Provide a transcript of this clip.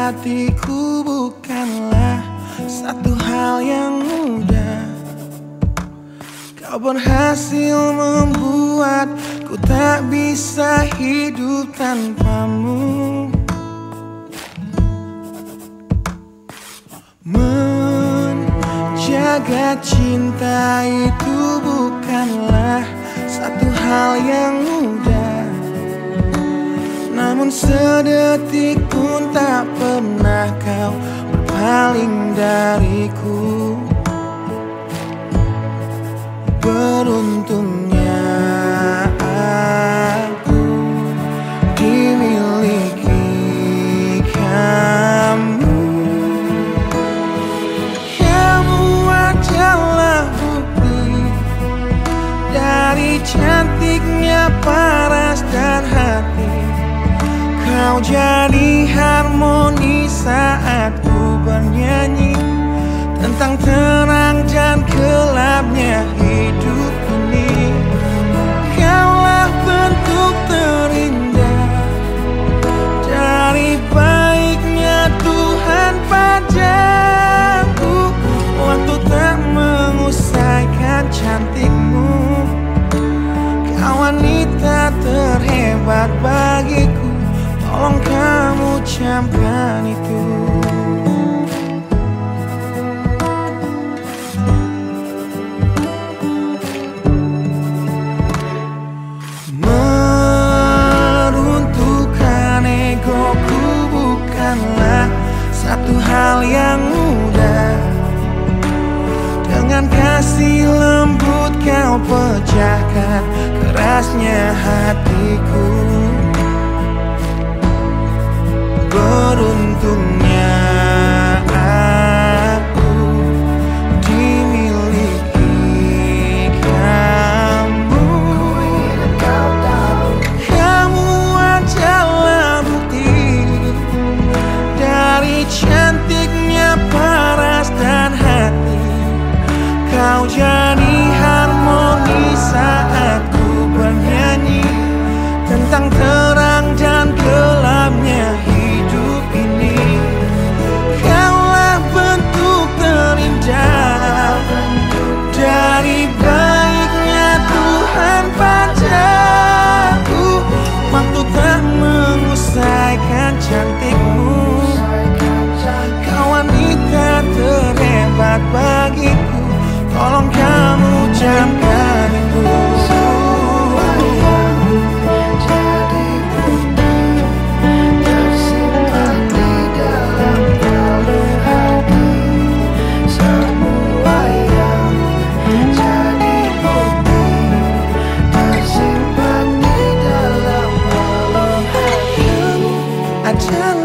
hatiku bukanlah satu hal yang mudah. Kau berhasil membuatku tak bisa hidup tanpamu. Menjaga cinta itu bukanlah satu hal yang mudah, namun sedetik pun tak pernah kau berpaling dariku. Beruntungnya aku dimiliki kamu. Kamu adalah bukti dari cantiknya paras dan hati. Kau jadi harmoni saat ku bernyanyi tentang terang dan gelapnya hidup ini. Kaulah bentuk terindah dari baiknya Tuhan padaku. Waktu tak mengusaikan cantikmu, kau wanita terhebat bagiku. Tolong kamu camkan itu. Meruntuhkan egoku bukanlah satu hal yang mudah. Dengan kasih lembut kau pecahkan kerasnya hatiku. Beruntungnya aku dimiliki kamu. Kamu adalah bukti dari cantiknya paras dan hati. Kau jadi harmoni saat ku bernyanyi tentang terang dan gelapnya hidup ini. Kaulah bentuk terindah dari baiknya Tuhan padaku. Waktu tak mengusaikan cantikmu, kau wanita terhebat bagiku. Tolong kamu camkan itu. Adalah